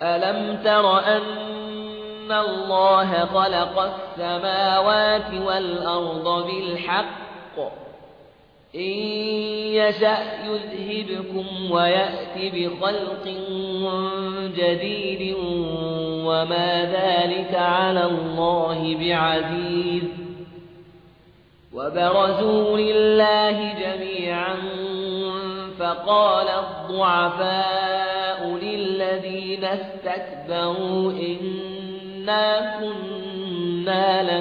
ألم تر أن الله خلق السماوات والأرض بالحق إن يشأ يذهبكم ويأت بخلق جديد وما ذلك على الله بعزيز وبرزوا لله جميعا فقال الضعفاء للذين استكبروا إنا كنا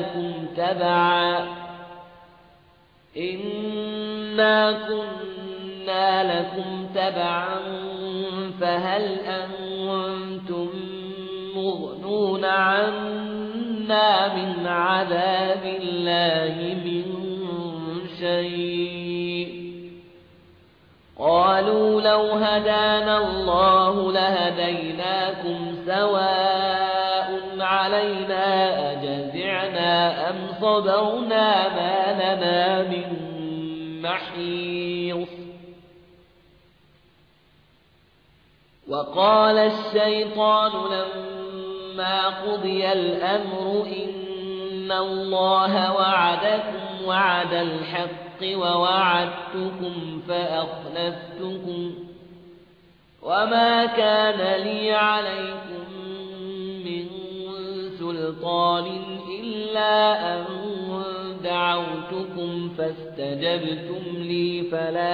لكم تبعا فهل أنتم مغنون عنا من عذاب الله من شيء قالوا لو هدانا الله لهديناكم سواء علينا أجزعنا أم صبرنا ما لنا من محيص وقال الشيطان لما قضي الأمر إن الله وعدكم وعد الحق ووعدتكم فأخلفتكم وما كان لي عليكم من سلطان إلا أن دعوتكم فاستجبتم لي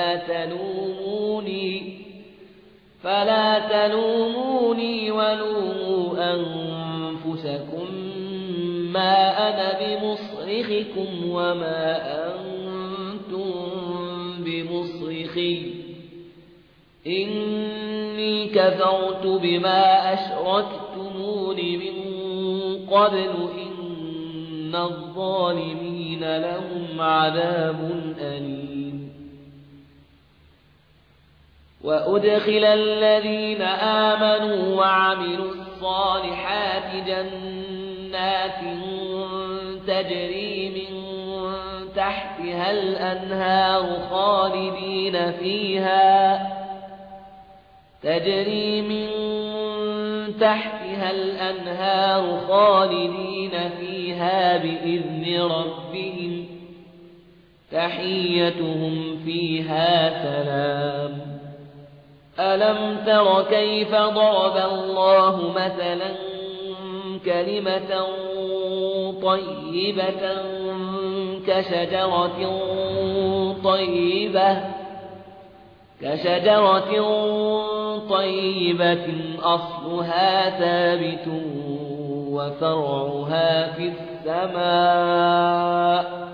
فلا تلوموني ولوموا أنفسكم ما أنا بمصرخكم وما أنتم بمصرخي إني كفرت بما أشركتمون من قبل إن الظالمين لهم عذاب أليم وأدخل الذين آمنوا وعملوا الصالحات جنات تجري من تحتها الأنهار خالدين فيها بإذن ربهم تحيتهم فيها سلام ألم تر كيف ضرب الله مثلا كلمة طيبة كشجرة طيبة أصلها ثابت وفرعها في السماء